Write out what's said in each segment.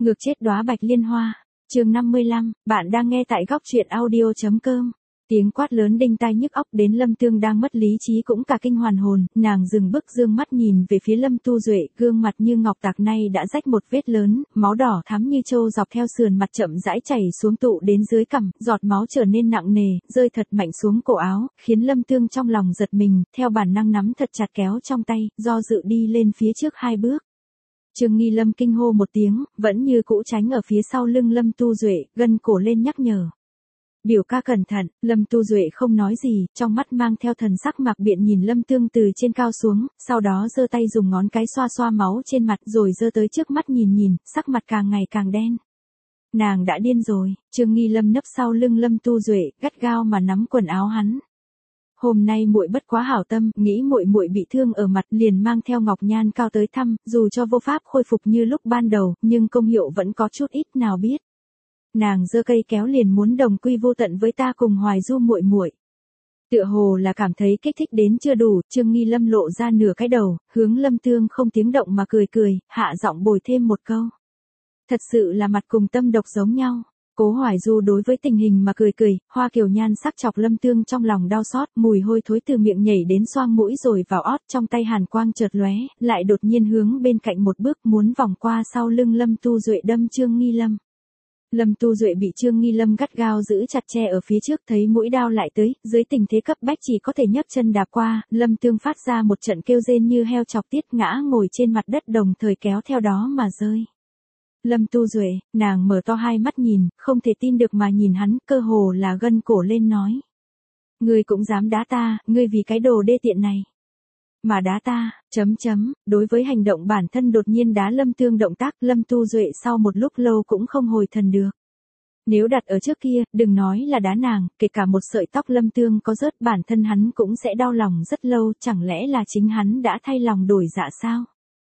Ngược chết đóa bạch liên hoa. Chương 55, bạn đang nghe tại góc truyện audio.com. Tiếng quát lớn đinh tai nhức óc đến Lâm Tương đang mất lý trí cũng cả kinh hoàn hồn, nàng dừng bước dương mắt nhìn về phía Lâm Tu Duệ, gương mặt như ngọc tạc nay đã rách một vết lớn, máu đỏ thắm như trâu dọc theo sườn mặt chậm rãi chảy xuống tụ đến dưới cằm, giọt máu trở nên nặng nề, rơi thật mạnh xuống cổ áo, khiến Lâm Tương trong lòng giật mình, theo bản năng nắm thật chặt kéo trong tay, do dự đi lên phía trước 2 bước. Trương Nghi Lâm kinh hô một tiếng, vẫn như cũ tránh ở phía sau lưng Lâm Tu Duệ, gân cổ lên nhắc nhở. Biểu ca cẩn thận, Lâm Tu Duệ không nói gì, trong mắt mang theo thần sắc mạc biện nhìn Lâm Tương từ trên cao xuống, sau đó giơ tay dùng ngón cái xoa xoa máu trên mặt rồi giơ tới trước mắt nhìn, sắc mặt càng ngày càng đen. Nàng đã điên rồi, Trương Nghi Lâm nấp sau lưng Lâm Tu Duệ, gắt gao mà nắm quần áo hắn. Hôm nay muội bất quá hảo tâm, nghĩ muội bị thương ở mặt liền mang theo ngọc nhan cao tới thăm, dù cho vô pháp khôi phục như lúc ban đầu, nhưng công hiệu vẫn có chút ít nào biết. Nàng giơ cây kéo liền muốn đồng quy vô tận với ta cùng Hoài Du muội. Tựa hồ là cảm thấy kích thích đến chưa đủ, Trương Nghi Lâm lộ ra nửa cái đầu, hướng Lâm Tương không tiếng động mà cười, hạ giọng bồi thêm một câu. Thật sự là mặt cùng tâm độc giống nhau. Cố Hoài Du đối với tình hình mà cười, hoa kiều nhan sắc chọc Lâm Tương trong lòng đau xót, mùi hôi thối từ miệng nhảy đến xoang mũi rồi vào ót, trong tay hàn quang chợt lóe, lại đột nhiên hướng bên cạnh một bước muốn vòng qua sau lưng Lâm Tu Duệ đâm Trương Nghi Lâm. Lâm Tu Duệ bị Trương Nghi Lâm gắt gao giữ chặt che ở phía trước, thấy mũi đao lại tới, dưới tình thế cấp bách chỉ có thể nhấc chân đạp qua, Lâm Tương phát ra một trận kêu rên như heo chọc tiết ngã ngồi trên mặt đất đồng thời kéo theo đó mà rơi. Lâm Tu Duệ, nàng mở to hai mắt nhìn, không thể tin được mà nhìn hắn, cơ hồ là gân cổ lên nói. Ngươi cũng dám đá ta, ngươi vì cái đồ đê tiện này. Mà đá ta, đối với hành động bản thân đột nhiên đá Lâm Tương động tác, Lâm Tu Duệ sau một lúc lâu cũng không hồi thần được. Nếu đặt ở trước kia, đừng nói là đá nàng, kể cả một sợi tóc Lâm Tương có rớt bản thân hắn cũng sẽ đau lòng rất lâu, chẳng lẽ là chính hắn đã thay lòng đổi dạ sao?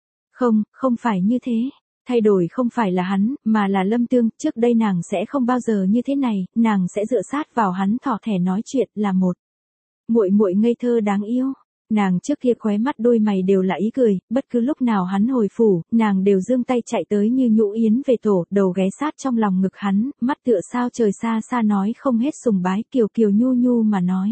Không phải như thế. Thay đổi không phải là hắn, mà là Lâm Tương, trước đây nàng sẽ không bao giờ như thế này, nàng sẽ dựa sát vào hắn thỏ thẻ nói chuyện, là một muội ngây thơ đáng yêu. Nàng trước kia khóe mắt đôi mày đều là ý cười, bất cứ lúc nào hắn hồi phủ, nàng đều giương tay chạy tới như nhũ yến về tổ, đầu ghé sát trong lòng ngực hắn, mắt tựa sao trời xa xa nói không hết sùng bái, kiều nhu mà nói.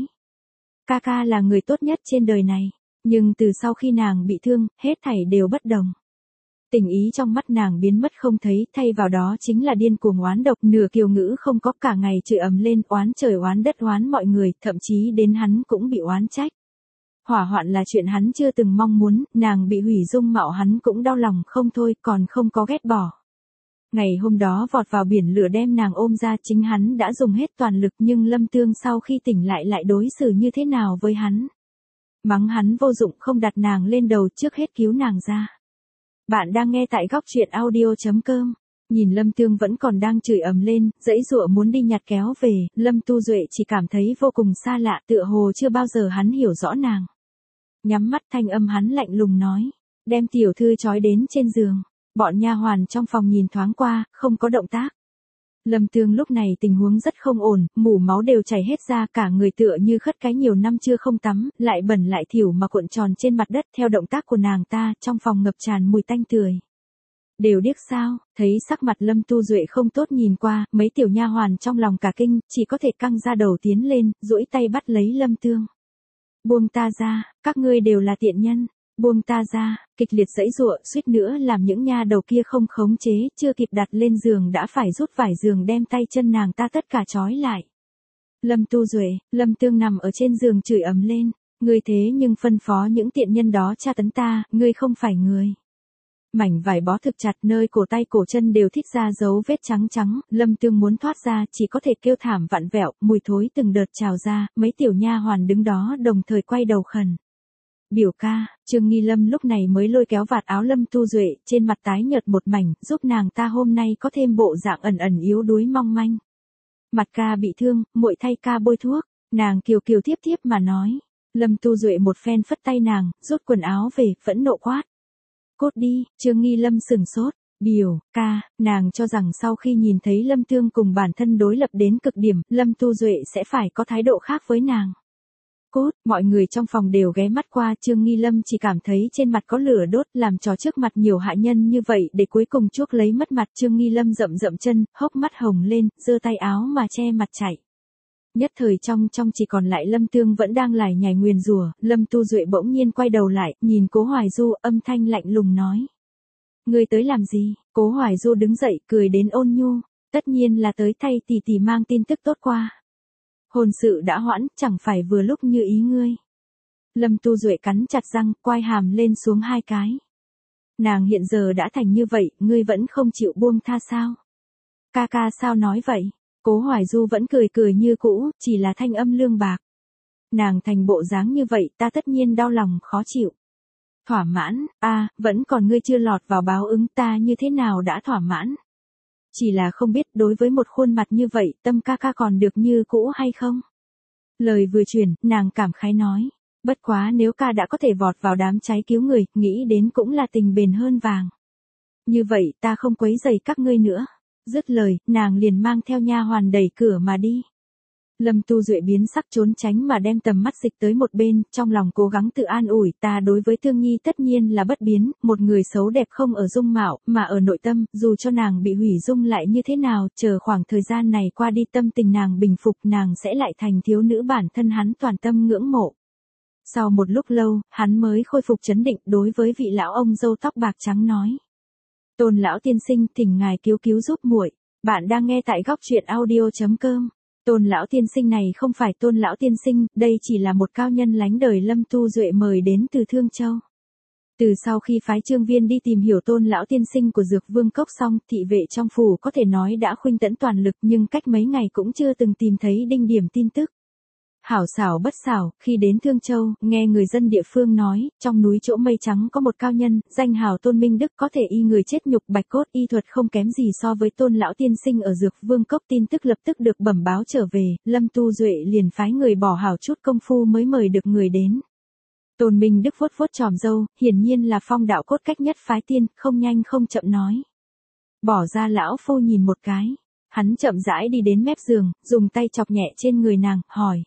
Ca là người tốt nhất trên đời này, nhưng từ sau khi nàng bị thương, hết thảy đều bất đồng. Tình ý trong mắt nàng biến mất không thấy, thay vào đó chính là điên cuồng oán độc, nửa kiều ngữ không có, cả ngày chửi ầm lên, oán trời oán đất oán mọi người, thậm chí đến hắn cũng bị oán trách. Hỏa hoạn là chuyện hắn chưa từng mong muốn, nàng bị hủy dung mạo hắn cũng đau lòng không thôi, còn không có ghét bỏ. Ngày hôm đó vọt vào biển lửa đem nàng ôm ra, chính hắn đã dùng hết toàn lực, nhưng Lâm Tương sau khi tỉnh lại đối xử như thế nào với hắn? Mắng hắn vô dụng, không đặt nàng lên đầu, trước hết cứu nàng ra. Bạn đang nghe tại góc truyện audio.com. Nhìn Lâm Tương vẫn còn đang chửi ầm lên, giãy giụa muốn đi nhặt kéo về, Lâm Tu Duệ chỉ cảm thấy vô cùng xa lạ, tựa hồ chưa bao giờ hắn hiểu rõ nàng. Nhắm mắt, thanh âm hắn lạnh lùng nói, đem tiểu thư trói đến trên giường. Bọn nha hoàn trong phòng nhìn thoáng qua, không có động tác. Lâm Tương lúc này tình huống rất không ổn, mủ máu đều chảy hết ra, cả người tựa như khất cái nhiều năm chưa không tắm, lại bẩn lại thỉu mà cuộn tròn trên mặt đất, theo động tác của nàng ta, trong phòng ngập tràn mùi tanh tưởi. Đều điếc sao? Thấy sắc mặt Lâm Tu Duệ không tốt nhìn qua, mấy tiểu nha hoàn trong lòng cả kinh, chỉ có thể căng ra đầu tiến lên, duỗi tay bắt lấy Lâm Tương. Buông ta ra, các ngươi đều là tiện nhân. Buông ta ra, kịch liệt giãy giụa, suýt nữa làm những nha đầu kia không khống chế, chưa kịp đặt lên giường đã phải rút vải giường đem tay chân nàng ta tất cả trói lại. Lâm Tu Duệ, Lâm Tương nằm ở trên giường chửi ầm lên, ngươi thế nhưng phân phó những tiện nhân đó tra tấn ta, ngươi không phải người. Mảnh vải bó thực chặt, nơi cổ tay cổ chân đều thít ra dấu vết trắng, Lâm Tương muốn thoát ra chỉ có thể kêu thảm vặn vẹo, mùi thối từng đợt trào ra, mấy tiểu nha hoàn đứng đó đồng thời quay đầu khẩn. Biểu ca, Trương Nghi Lâm lúc này mới lôi kéo vạt áo Lâm Tu Duệ, trên mặt tái nhợt một mảnh, giúp nàng ta hôm nay có thêm bộ dạng ẩn yếu đuối mong manh. Mặt ca bị thương, muội thay ca bôi thuốc, nàng kiều tiếp mà nói. Lâm Tu Duệ một phen phất tay nàng, rút quần áo về, phẫn nộ quát. Cốt đi, Trương Nghi Lâm sửng sốt. Biểu ca, nàng cho rằng sau khi nhìn thấy Lâm Tương cùng bản thân đối lập đến cực điểm, Lâm Tu Duệ sẽ phải có thái độ khác với nàng. Cút, mọi người trong phòng đều ghé mắt qua, Trương Nghi Lâm chỉ cảm thấy trên mặt có lửa đốt, làm trò trước mặt nhiều hạ nhân như vậy để cuối cùng chuốc lấy mất mặt. Trương Nghi Lâm rậm rậm chân, hốc mắt hồng lên, giơ tay áo mà che mặt chạy. Nhất thời trong chỉ còn lại Lâm Tương vẫn đang lải nhải nguyền rủa. Lâm Tu Duệ bỗng nhiên quay đầu lại, nhìn Cố Hoài Du, âm thanh lạnh lùng nói. Ngươi tới làm gì? Cố Hoài Du đứng dậy, cười đến ôn nhu. Tất nhiên là tới thay tỷ tỷ mang tin tức tốt qua. Hôn sự đã hoãn, chẳng phải vừa lúc như ý ngươi. Lâm Tu Duệ cắn chặt răng, quai hàm lên xuống hai cái. Nàng hiện giờ đã thành như vậy, ngươi vẫn không chịu buông tha sao? Ca ca sao nói vậy? Cố Hoài Du vẫn cười cười như cũ, chỉ là thanh âm lương bạc. Nàng thành bộ dáng như vậy, ta tất nhiên đau lòng khó chịu. Thỏa mãn, vẫn còn ngươi chưa lọt vào báo ứng, ta như thế nào đã thỏa mãn? Chỉ là không biết đối với một khuôn mặt như vậy, Tâm ca ca còn được như cũ hay không? Lời vừa truyền, nàng cảm khái nói. Bất quá nếu ca đã có thể vọt vào đám cháy cứu người, nghĩ đến cũng là tình bền hơn vàng. Như vậy ta không quấy rầy các ngươi nữa. Dứt lời, nàng liền mang theo nha hoàn đẩy cửa mà đi. Lâm Tu Duệ biến sắc trốn tránh mà đem tầm mắt dịch tới một bên, trong lòng cố gắng tự an ủi, ta đối với Tương Nhi tất nhiên là bất biến, một người xấu đẹp không ở dung mạo, mà ở nội tâm, dù cho nàng bị hủy dung lại như thế nào, chờ khoảng thời gian này qua đi tâm tình nàng bình phục, nàng sẽ lại thành thiếu nữ bản thân hắn toàn tâm ngưỡng mộ. Sau một lúc lâu, hắn mới khôi phục trấn định, đối với vị lão ông râu tóc bạc trắng nói. Tôn lão tiên sinh, thỉnh ngài cứu giúp muội. Bạn đang nghe tại góc truyện audio.com. Tôn lão tiên sinh này không phải Tôn lão tiên sinh, đây chỉ là một cao nhân lánh đời Lâm Tu Duệ mời đến từ Thương Châu. Từ sau khi phái Trương Viên đi tìm hiểu Tôn lão tiên sinh của Dược Vương Cốc xong, thị vệ trong phủ có thể nói đã khuynh tẫn toàn lực, nhưng cách mấy ngày cũng chưa từng tìm thấy đinh điểm tin tức. Hảo xảo bất xảo, khi đến Thương Châu, nghe người dân địa phương nói, trong núi chỗ mây trắng có một cao nhân, danh hào Tôn Minh Đức có thể y người chết nhục bạch cốt, y thuật không kém gì so với Tôn lão tiên sinh ở Dược Vương Cốc. Tin tức lập tức được bẩm báo trở về, Lâm Tu Duệ liền phái người bỏ hảo chút công phu mới mời được người đến. Tôn Minh Đức vuốt vuốt chòm râu, hiển nhiên là phong đạo cốt cách nhất phái tiên, không nhanh không chậm nói. Bỏ ra lão phu nhìn một cái. Hắn chậm rãi đi đến mép giường, dùng tay chọc nhẹ trên người nàng, hỏi.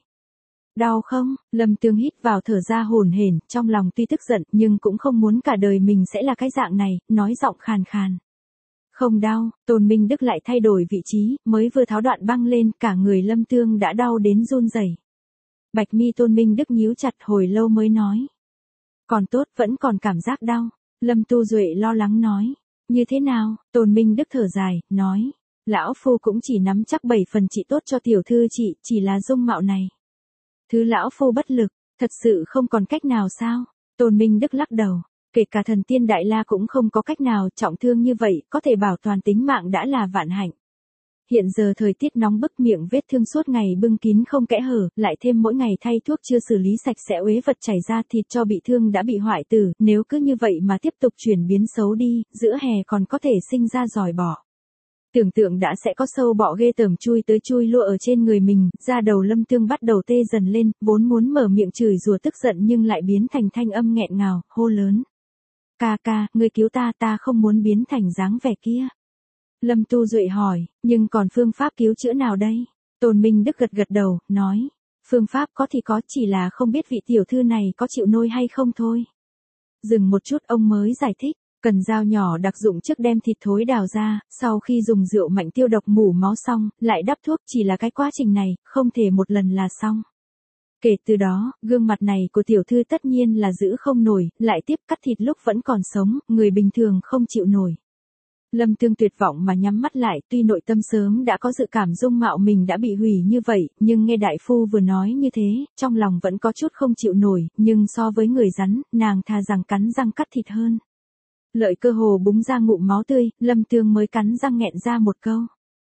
Đau không? Lâm Tương hít vào thở ra hổn hển, trong lòng tuy tức giận nhưng cũng không muốn cả đời mình sẽ là cái dạng này, nói giọng khàn khàn. Không đau, Tôn Minh Đức lại thay đổi vị trí, mới vừa tháo đoạn băng lên, cả người Lâm Tương đã đau đến run rẩy. Bạch mi Tôn Minh Đức nhíu chặt hồi lâu mới nói. Còn tốt, vẫn còn cảm giác đau. Lâm Tu Duệ lo lắng nói. Như thế nào? Tôn Minh Đức thở dài, nói. Lão phu cũng chỉ nắm chắc 7 phần trị tốt cho tiểu thư chị, chỉ là dung mạo này. Thứ lão phu bất lực, thật sự không còn cách nào sao? Tôn Minh Đức lắc đầu, kể cả thần tiên Đại La cũng không có cách nào, trọng thương như vậy, có thể bảo toàn tính mạng đã là vạn hạnh. Hiện giờ thời tiết nóng bức, miệng vết thương suốt ngày bưng kín không kẽ hở, lại thêm mỗi ngày thay thuốc chưa xử lý sạch sẽ uế vật chảy ra, thịt cho bị thương đã bị hoại tử, nếu cứ như vậy mà tiếp tục chuyển biến xấu đi, giữa hè còn có thể sinh ra giòi bọ. Tưởng tượng đã sẽ có sâu bọ ghê tởm chui tới chui lụa ở trên người mình, da đầu Lâm Tương bắt đầu tê dần lên, vốn muốn mở miệng chửi rủa tức giận nhưng lại biến thành thanh âm nghẹn ngào, hô lớn. Ca ca, ngươi cứu ta, ta không muốn biến thành dáng vẻ kia. Lâm Tu Duệ hỏi, nhưng còn phương pháp cứu chữa nào đây? Tôn Minh Đức gật đầu, nói, phương pháp có thì có, chỉ là không biết vị tiểu thư này có chịu nôi hay không thôi. Dừng một chút ông mới giải thích. Cần dao nhỏ đặc dụng trước đem thịt thối đào ra, sau khi dùng rượu mạnh tiêu độc mủ máu xong, lại đắp thuốc, chỉ là cái quá trình này, không thể một lần là xong. Kể từ đó, gương mặt này của tiểu thư tất nhiên là giữ không nổi, lại tiếp cắt thịt lúc vẫn còn sống, người bình thường không chịu nổi. Lâm Tương tuyệt vọng mà nhắm mắt lại, tuy nội tâm sớm đã có dự cảm dung mạo mình đã bị hủy như vậy, nhưng nghe đại phu vừa nói như thế, trong lòng vẫn có chút không chịu nổi, nhưng so với người rắn, nàng thà rằng cắn răng cắt thịt hơn. Lợi cơ hồ búng ra ngụm máu tươi, Lâm Tương mới cắn răng nghẹn ra một câu.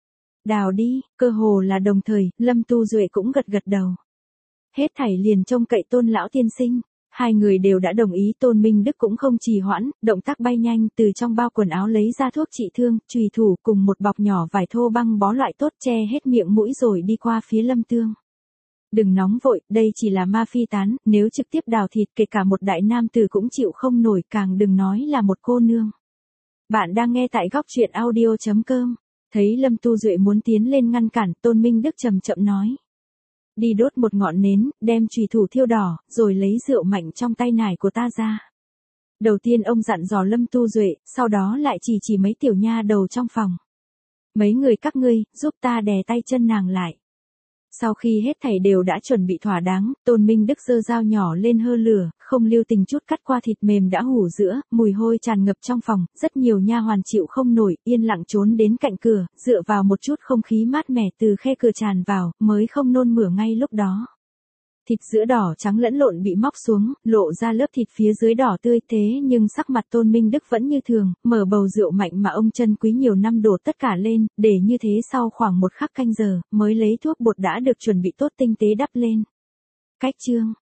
Đào đi, cơ hồ là đồng thời, Lâm Tu Duệ cũng gật đầu. Hết thảy liền trông cậy Tôn lão tiên sinh. Hai người đều đã đồng ý, Tôn Minh Đức cũng không trì hoãn, động tác bay nhanh, từ trong bao quần áo lấy ra thuốc trị thương, chùy thủ cùng một bọc nhỏ vải thô băng bó loại tốt che hết miệng mũi rồi đi qua phía Lâm Tương. Đừng nóng vội, đây chỉ là ma phi tán, nếu trực tiếp đào thịt kể cả một đại nam tử cũng chịu không nổi, càng đừng nói là một cô nương. Bạn đang nghe tại góc truyện audio.com. Thấy Lâm Tu Duệ muốn tiến lên ngăn cản, Tôn Minh Đức chậm chậm nói. Đi đốt một ngọn nến, đem chùy thủ thiêu đỏ, rồi lấy rượu mạnh trong tay nải của ta ra. Đầu tiên ông dặn dò Lâm Tu Duệ, sau đó lại chỉ mấy tiểu nha đầu trong phòng. Mấy người các ngươi, giúp ta đè tay chân nàng lại. Sau khi hết thảy đều đã chuẩn bị thỏa đáng, Tôn Minh Đức giơ dao nhỏ lên hơ lửa, không lưu tình chút cắt qua thịt mềm đã hủ giữa, mùi hôi tràn ngập trong phòng, rất nhiều nha hoàn chịu không nổi, yên lặng trốn đến cạnh cửa, dựa vào một chút không khí mát mẻ từ khe cửa tràn vào, mới không nôn mửa ngay lúc đó. Thịt giữa đỏ trắng lẫn lộn bị móc xuống, lộ ra lớp thịt phía dưới đỏ tươi, thế nhưng sắc mặt Tôn Minh Đức vẫn như thường, mở bầu rượu mạnh mà ông chân quý nhiều năm đổ tất cả lên, để như thế sau khoảng một khắc canh giờ, mới lấy thuốc bột đã được chuẩn bị tốt tinh tế đắp lên. Cách chương